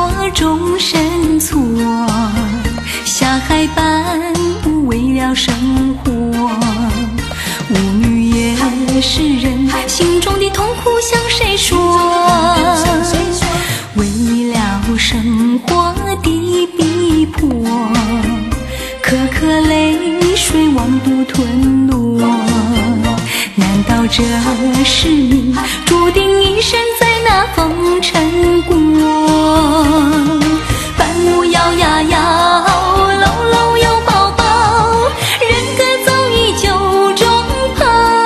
终身错，下海般为了生活，舞女也是人，心中的痛苦向谁说？为了生活的逼迫，颗颗泪水往肚吞落，难道这是命注定一生在那风尘过？伴舞摇呀摇，搂搂又抱抱，人各走一九中跑，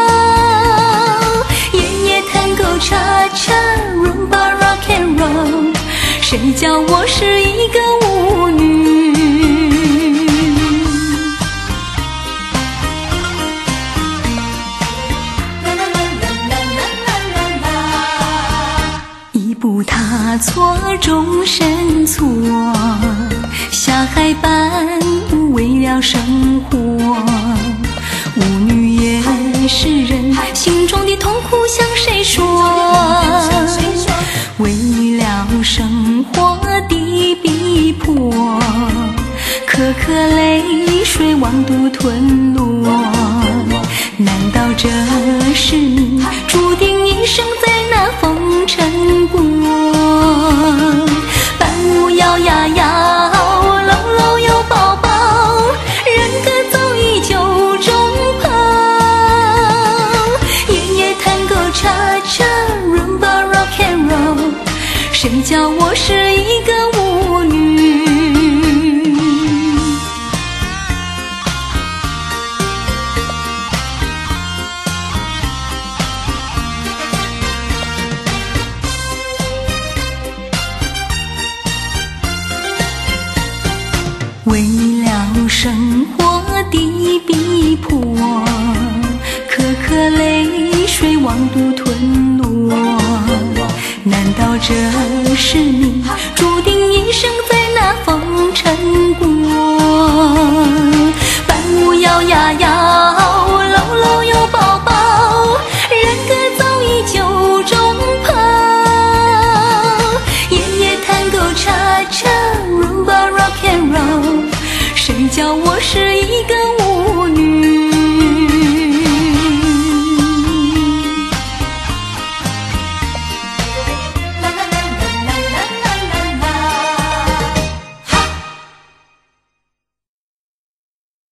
夜夜探戈cha cha rumba rock and roll， 谁叫我是一个舞女？一步踏错终身错，下海般为了生活，舞女也是人，心中的痛苦向谁说？为了生活的逼迫，颗颗泪水往肚吞落，难道这是命注定一生在那风尘过？伴舞摇呀摇，搂搂又抱抱，人各走一九中跑，夜夜探戈cha cha rumba rock and roll， 谁叫我是一个舞女？为了生活的逼迫，颗颗泪水往肚吞落，难道这是命注定一生